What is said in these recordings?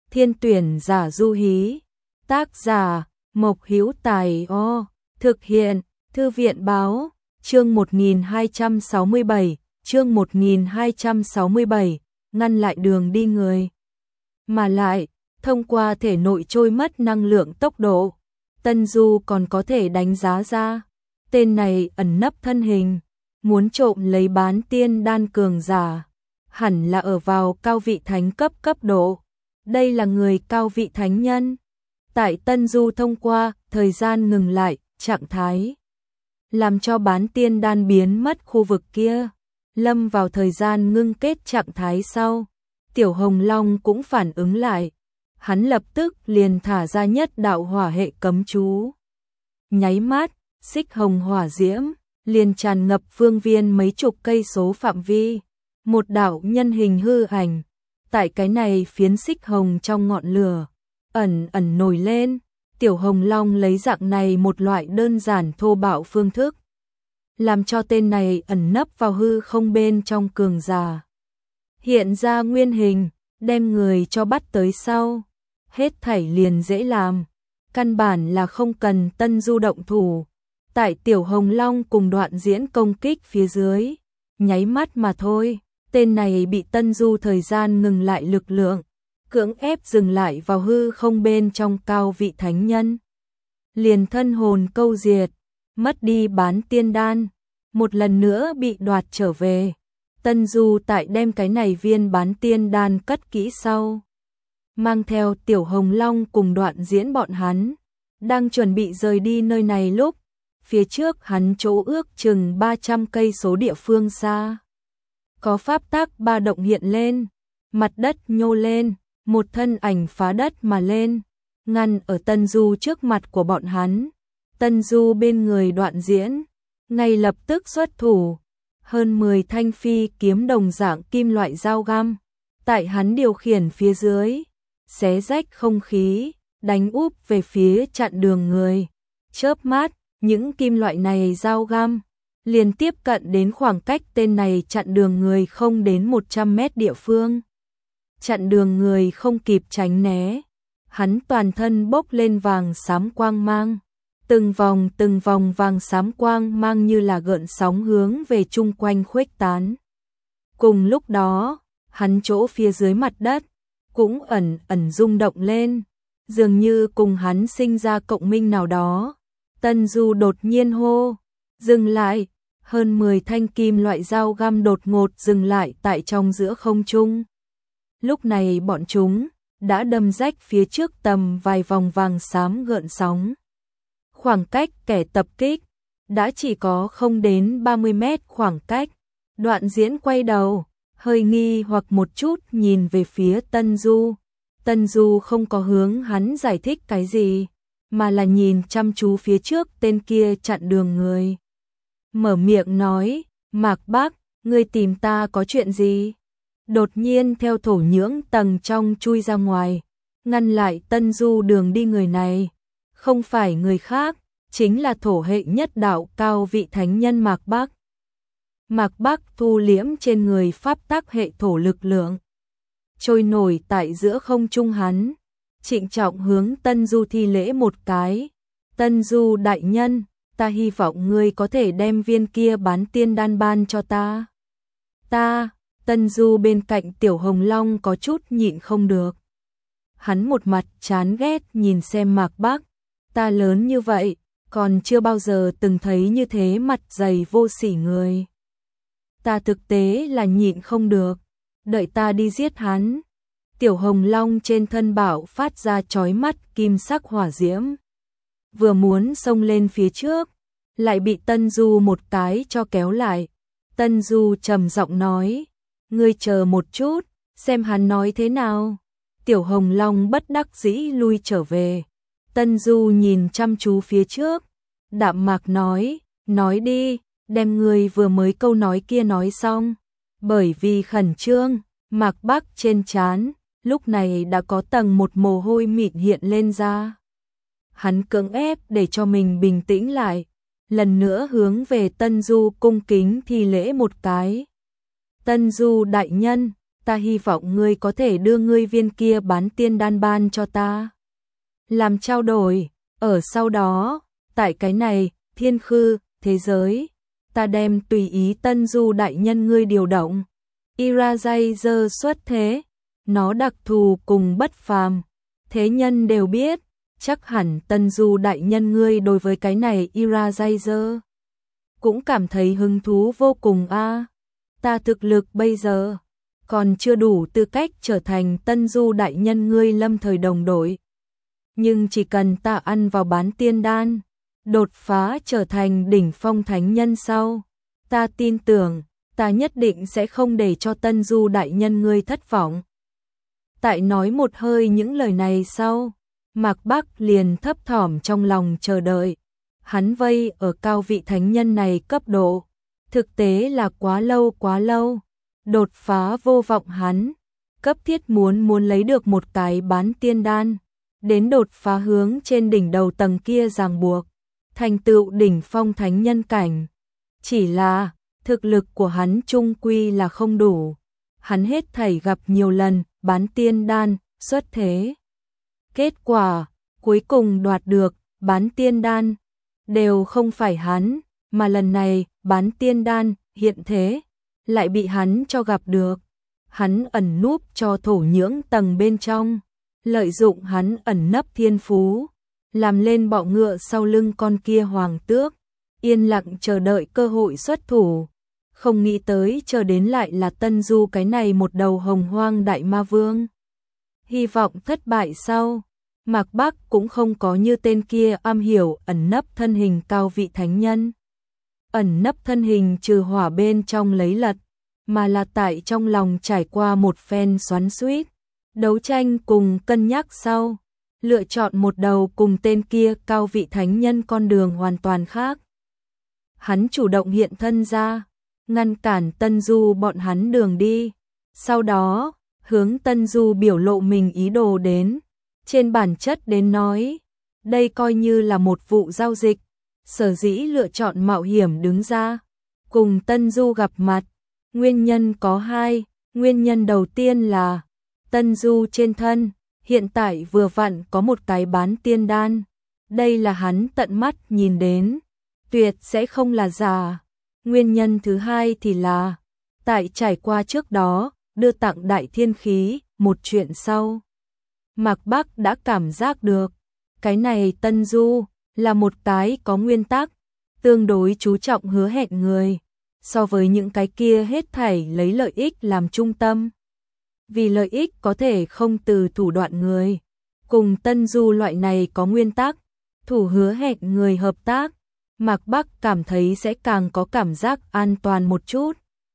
Thiên tuyển giả du hí. Tác giả Mộc Hữu Tài. Thực hiện Thư viện báo. Chương 1267, chương 1267, ngăn lại đường đi người. Mà lại, thông qua thể nội trôi mất năng lượng tốc độ, Tân Du còn có thể đánh giá ra, tên này ẩn nấp thân hình, muốn trộm lấy bán tiên đan cường giả, hẳn là ở vào cao vị thánh cấp độ. Đây là người cao vị thánh nhân. Tại Tân Du thông qua thời gian ngừng lại, trạng thái làm cho bán tiên đan biến mất khu vực kia, lâm vào thời gian ngưng kết trạng thái sau. Tiểu Hồng Long cũng phản ứng lại, hắn lập tức liền thả ra nhất đạo hỏa hệ cấm chú. Nháy mắt, xích hồng hỏa diễm liền tràn ngập phương viên mấy chục cây số phạm vi, một đạo nhân hình hư ảnh, tại cái này phiến xích hồng trong ngọn lửa, ẩn ẩn nổi lên. Tiểu Hồng Long lấy dạng này một loại đơn giản thô bạo phương thức, làm cho tên này ẩn nấp vào hư không bên trong cường giả hiện ra nguyên hình, đem người cho bắt tới sau. Hết thảy liền dễ làm, căn bản là không cần Tân Du động thủ. Tại Tiểu Hồng Long cùng Đoạn Diễn công kích phía dưới, nháy mắt mà thôi, tên này bị Tân Du thời gian ngừng lại lực lượng, cưỡng ép dừng lại vào hư không bên trong cao vị thánh nhân. Liền thân hồn câu diệt, mất đi bán tiên đan, một lần nữa bị đoạt trở về. Tân Du tại đem cái này viên bán tiên đan cất kỹ sau, mang theo Tiểu Hồng Long cùng Đoạn Diễn bọn hắn, đang chuẩn bị rời đi nơi này lúc, phía trước hắn chỗ ước chừng 300 cây số địa phương xa. Có pháp tắc ba động hiện lên, mặt đất nhô lên, một thân ảnh phá đất mà lên, ngăn ở Tân Du trước mặt của bọn hắn. Tân Du bên người Đoạn Diễn, ngay lập tức xuất thủ, hơn 10 thanh phi kiếm đồng dạng kim loại dao găm, tại hắn điều khiển phía dưới, xé rách không khí, đánh úp về phía chặn đường người. Chớp mắt, những kim loại này dao găm liền tiếp cận đến khoảng cách tên này chặn đường người không đến 100 mét địa phương. Chặn đường người không kịp tránh né, hắn toàn thân bốc lên vàng xám quang mang, từng vòng vàng xám quang mang như là gợn sóng hướng về chung quanh khuếch tán. Cùng lúc đó, hắn chỗ phía dưới mặt đất cũng ẩn ẩn rung động lên, dường như cùng hắn sinh ra cộng minh nào đó. Tân Du đột nhiên hô, dừng lại, hơn 10 thanh kim loại dao găm đột ngột dừng lại tại trong giữa không trung. Lúc này bọn chúng đã đâm rách phía trước tầm vài vòng vàng xám gợn sóng. Khoảng cách kẻ tập kích đã chỉ có không đến 30 mét khoảng cách. Đoạn Diễn quay đầu, hơi nghi hoặc một chút nhìn về phía Tân Du. Tân Du không có hướng hắn giải thích cái gì, mà là nhìn chăm chú phía trước tên kia chặn đường người. Mở miệng nói, Mạc Bác, ngươi tìm ta có chuyện gì? Đột nhiên theo thổ nhưỡng tầng trong chui ra ngoài, ngăn lại Tân Du đường đi người này. Không phải người khác, chính là thổ hệ nhất đạo cao vị thánh nhân Mạc Bác. Mạc Bác thu liễm trên người pháp tắc hệ thổ lực lượng, trôi nổi tại giữa không trung hắn, trịnh trọng hướng Tân Du thi lễ một cái. Tân Du đại nhân, ta hy vọng ngươi có thể đem viên kia bán tiên đan ban cho ta. Tân Du bên cạnh Tiểu Hồng Long có chút nhịn không được. Hắn một mặt chán ghét nhìn xem Mạc Bác, ta lớn như vậy, còn chưa bao giờ từng thấy như thế mặt dày vô sỉ người. Ta thực tế là nhịn không được, đợi ta đi giết hắn. Tiểu Hồng Long trên thân bảo phát ra chói mắt kim sắc hỏa diễm, vừa muốn xông lên phía trước, lại bị Tân Du một cái cho kéo lại. Tân Du trầm giọng nói, ngươi chờ một chút, xem hắn nói thế nào. Tiểu Hồng Long bất đắc dĩ lui trở về. Tân Du nhìn chăm chú phía trước, đạm mạc nói đi, đem ngươi vừa mới câu nói kia nói xong. Bởi vì khẩn trương, Mạc Bác trên trán lúc này đã có tầng một mồ hôi mịn hiện lên ra. Hắn cưỡng ép để cho mình bình tĩnh lại, lần nữa hướng về Tân Du cung kính thi lễ một cái. Tân Du đại nhân, ta hy vọng ngươi có thể đưa ngươi viên kia bán tiên đan ban cho ta. Làm trao đổi, ở sau đó, tại cái này, thiên khư, thế giới, ta đem tùy ý Tân Du đại nhân ngươi điều động. Eraser xuất thế, nó đặc thù cùng bất phàm, thế nhân đều biết, chắc hẳn Tân Du đại nhân ngươi đối với cái này Eraser cũng cảm thấy hứng thú vô cùng a. Ta thực lực bây giờ còn chưa đủ tư cách trở thành Tân Du đại nhân ngươi lâm thời đồng đội. Nhưng chỉ cần ta ăn vào bán tiên đan, đột phá trở thành đỉnh phong thánh nhân sau, ta tin tưởng, ta nhất định sẽ không để cho Tân Du đại nhân ngươi thất vọng. Tại nói một hơi những lời này sau, Mạc Bắc liền thấp thỏm trong lòng chờ đợi. Hắn vây ở cao vị thánh nhân này cấp độ, thực tế là quá lâu, đột phá vô vọng hắn, cấp thiết muốn lấy được một cái bán tiên đan, đến đột phá hướng trên đỉnh đầu tầng kia ràng buộc, thành tựu đỉnh phong thánh nhân cảnh. Chỉ là, thực lực của hắn chung quy là không đủ, hắn hết thảy gặp nhiều lần, bán tiên đan, xuất thế. Kết quả, cuối cùng đoạt được, bán tiên đan, đều không phải hắn, mà lần này, bán tiên đan, hiện thế, lại bị hắn cho gặp được. Hắn ẩn núp cho thổ nhưỡng tầng bên trong, lợi dụng hắn ẩn nấp thiên phú, làm lên bọ ngựa sau lưng con kia hoàng tước, yên lặng chờ đợi cơ hội xuất thủ. Không nghĩ tới chờ đến lại là Tân Du cái này một đầu hồng hoang đại ma vương. Hy vọng thất bại sau, Mạc Bắc cũng không có như tên kia am hiểu ẩn nấp thân hình cao vị thánh nhân. Ẩn nấp thân hình trừ hỏa bên trong lấy lật, mà là tại trong lòng trải qua một phen xoắn xuýt, đấu tranh cùng cân nhắc sau, lựa chọn một đầu cùng tên kia cao vị thánh nhân con đường hoàn toàn khác. Hắn chủ động hiện thân ra, ngăn cản Tân Du bọn hắn đường đi, sau đó, hướng Tân Du biểu lộ mình ý đồ đến, trên bản chất đến nói, đây coi như là một vụ giao dịch, sở dĩ lựa chọn mạo hiểm đứng ra, cùng Tân Du gặp mặt, nguyên nhân có hai, nguyên nhân đầu tiên là, Tân Du trên thân, hiện tại vừa vặn có một cái bán tiên đan, đây là hắn tận mắt nhìn đến, tuyệt sẽ không là giả. Nguyên nhân thứ hai thì là, tại trải qua trước đó, đưa tặng đại thiên khí, một chuyện sau. Mạc Bắc đã cảm giác được, cái này Tân Du, là một cái có nguyên tắc, tương đối chú trọng hứa hẹn người, so với những cái kia hết thảy lấy lợi ích làm trung tâm. Vì lợi ích có thể không từ thủ đoạn người, cùng Tân Du loại này có nguyên tắc, thủ hứa hẹn người hợp tác, Mạc Bắc cảm thấy sẽ càng có cảm giác an toàn một chút.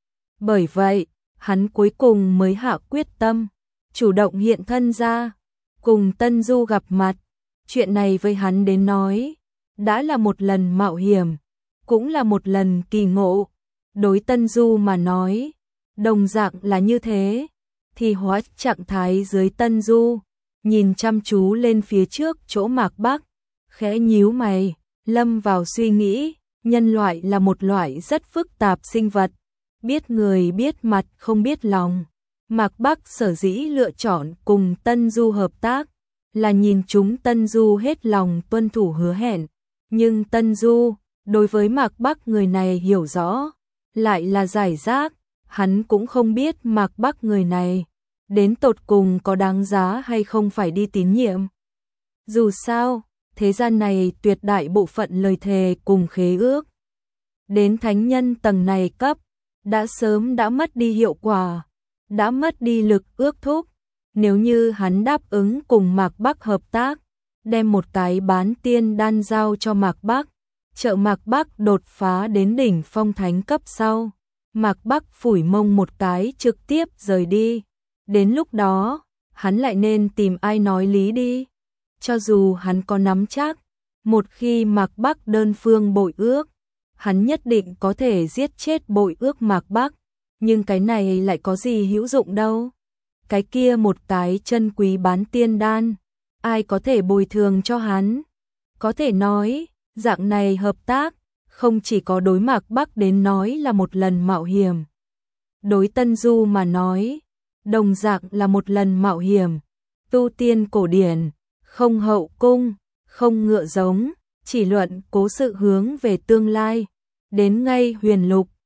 Bởi vậy, hắn cuối cùng mới hạ quyết tâm, chủ động hiện thân ra, cùng Tân Du gặp mặt. Chuyện này với hắn đến nói, đã là một lần mạo hiểm, cũng là một lần kỳ ngộ. Đối Tân Du mà nói, đồng dạng là như thế, thì hóa trạng thái dưới Tân Du, nhìn chăm chú lên phía trước chỗ Mạc Bắc, khẽ nhíu mày, lâm vào suy nghĩ, nhân loại là một loại rất phức tạp sinh vật, biết người biết mặt không biết lòng. Mạc Bắc sở dĩ lựa chọn cùng Tân Du hợp tác, là nhìn chúng Tân Du hết lòng tuân thủ hứa hẹn, nhưng Tân Du, đối với Mạc Bắc người này hiểu rõ, lại là giải rác, hắn cũng không biết Mạc Bắc người này, đến tột cùng có đáng giá hay không phải đi tín nhiệm. Dù sao, thế gian này tuyệt đại bộ phận lời thề cùng khế ước, đến thánh nhân tầng này cấp, đã sớm đã mất đi hiệu quả, đã mất đi lực ước thúc. Nếu như hắn đáp ứng cùng Mạc Bắc hợp tác, đem một cái bán tiên đan giao cho Mạc Bắc, trợ Mạc Bắc đột phá đến đỉnh phong thánh cấp sau, Mạc Bắc phủi mông một cái trực tiếp rời đi. Đến lúc đó, hắn lại nên tìm ai nói lý đi. Cho dù hắn có nắm chắc, một khi Mạc Bắc đơn phương bội ước, hắn nhất định có thể giết chết bội ước Mạc Bắc, nhưng cái này lại có gì hữu dụng đâu. Cái kia một cái chân quý bán tiên đan, ai có thể bồi thường cho hắn? Có thể nói, dạng này hợp tác, không chỉ có đối Mạc Bắc đến nói là một lần mạo hiểm. Đối Tân Du mà nói, đồng dạng là một lần mạo hiểm, tu tiên cổ điển, không hậu cung, không ngựa giống, chỉ luận cố sự hướng về tương lai. Đến ngay huyền lục,